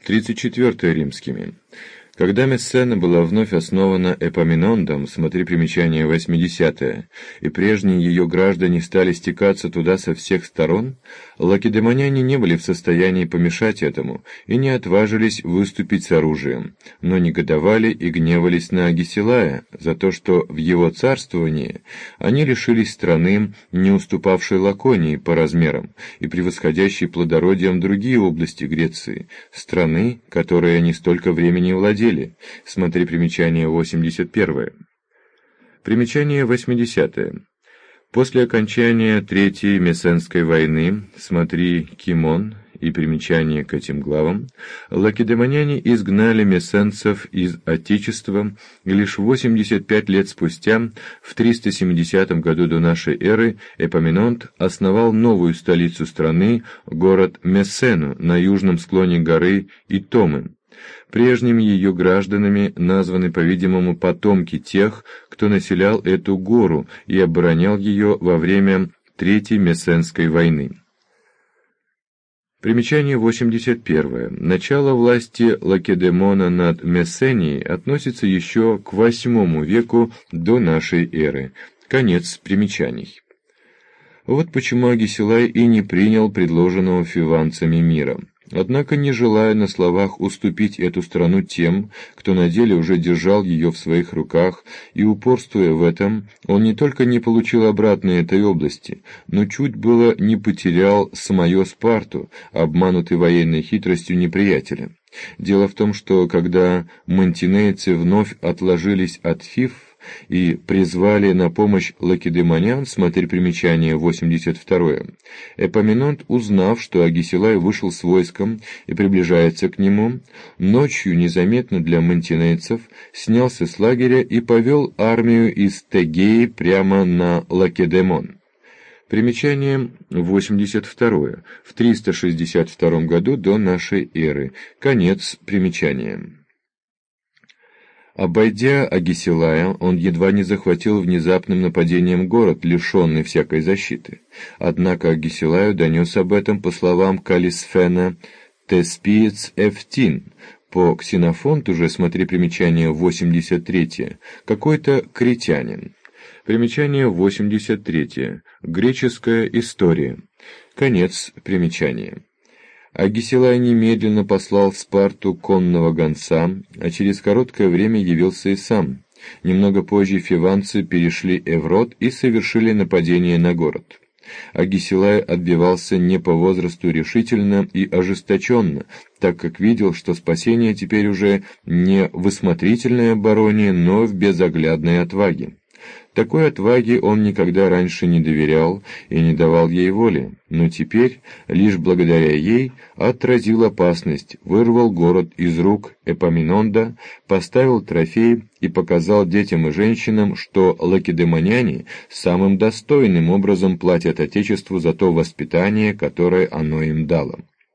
34 римскими. Когда Мессена была вновь основана Эпаминондом, смотри примечание 80, и прежние ее граждане стали стекаться туда со всех сторон, лакедемоняне не были в состоянии помешать этому и не отважились выступить с оружием, но негодовали и гневались на Агисилая за то, что в его царствовании они лишились страны, не уступавшей Лаконии по размерам и превосходящей плодородием другие области Греции, страны, которой они столько времени владели. Смотри примечание 81. Примечание 80. После окончания Третьей Мессенской войны, смотри Кимон и примечание к этим главам, лакедемоняне изгнали мессенцев из Отечества, и лишь 85 лет спустя, в 370 году до нашей эры, Эпаминонт основал новую столицу страны, город Мессену на южном склоне горы Итомы. Прежними ее гражданами названы, по-видимому, потомки тех, кто населял эту гору и оборонял ее во время Третьей Мессенской войны. Примечание 81. Начало власти Лакедемона над Мессенией относится еще к VIII веку до нашей эры. Конец примечаний. Вот почему Агисилай и не принял предложенного фиванцами мира. Однако, не желая на словах уступить эту страну тем, кто на деле уже держал ее в своих руках, и упорствуя в этом, он не только не получил обратно этой области, но чуть было не потерял самую Спарту, обманутый военной хитростью неприятеля. Дело в том, что когда мантинейцы вновь отложились от Фив и призвали на помощь лакедемонян, смотри примечание 82, Эпаминонт, узнав, что Агисилай вышел с войском и приближается к нему, ночью незаметно для мантинейцев снялся с лагеря и повел армию из Тегеи прямо на Лакедемон. Примечание 82. В 362 году до нашей эры. Конец примечания. Обойдя Агисилая, он едва не захватил внезапным нападением город, лишенный всякой защиты. Однако Агисилаю донес об этом, по словам Калисфена, Теспиец Эфтин. По Ксенофонту же, смотри примечание 83, какой-то критянин. Примечание 83. Греческая история. Конец примечания. Агисилай немедленно послал в Спарту конного гонца, а через короткое время явился и сам. Немного позже фиванцы перешли Эврот и совершили нападение на город. Агисилай отбивался не по возрасту решительно и ожесточенно, так как видел, что спасение теперь уже не в осмотрительной обороне, но в безоглядной отваге. Такой отваге он никогда раньше не доверял и не давал ей воли, но теперь, лишь благодаря ей, отразил опасность, вырвал город из рук Эпаминонда, поставил трофей и показал детям и женщинам, что лакедемоняне самым достойным образом платят Отечеству за то воспитание, которое оно им дало.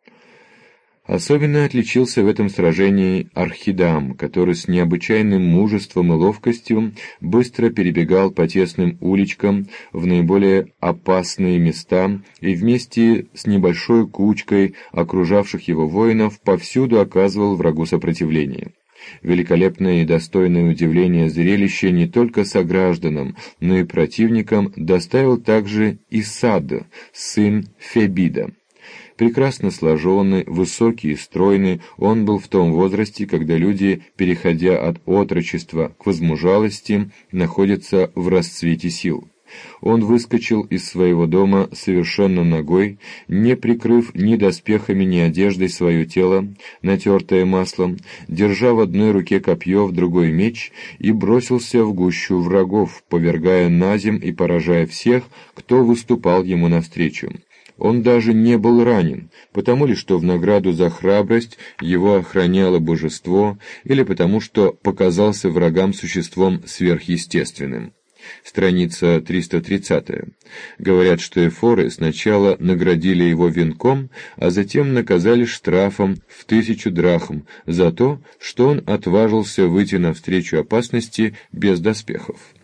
Особенно отличился в этом сражении Архидам, который с необычайным мужеством и ловкостью быстро перебегал по тесным уличкам в наиболее опасные места и вместе с небольшой кучкой окружавших его воинов повсюду оказывал врагу сопротивление. Великолепное и достойное удивление зрелище не только согражданам, но и противникам доставил также Исад, сын Фебида. Прекрасно сложенный, высокий и стройный, он был в том возрасте, когда люди, переходя от отрочества к возмужалости, находятся в расцвете сил. Он выскочил из своего дома совершенно нагой, не прикрыв ни доспехами, ни одеждой свое тело, натертое маслом, держа в одной руке копье, в другой меч, и бросился в гущу врагов, повергая назем и поражая всех, кто выступал ему навстречу. Он даже не был ранен, потому ли, что в награду за храбрость его охраняло божество, или потому, что показался врагам существом сверхъестественным. Страница 330. Говорят, что эфоры сначала наградили его венком, а затем наказали штрафом в 1000 драхм за то, что он отважился выйти навстречу опасности без доспехов.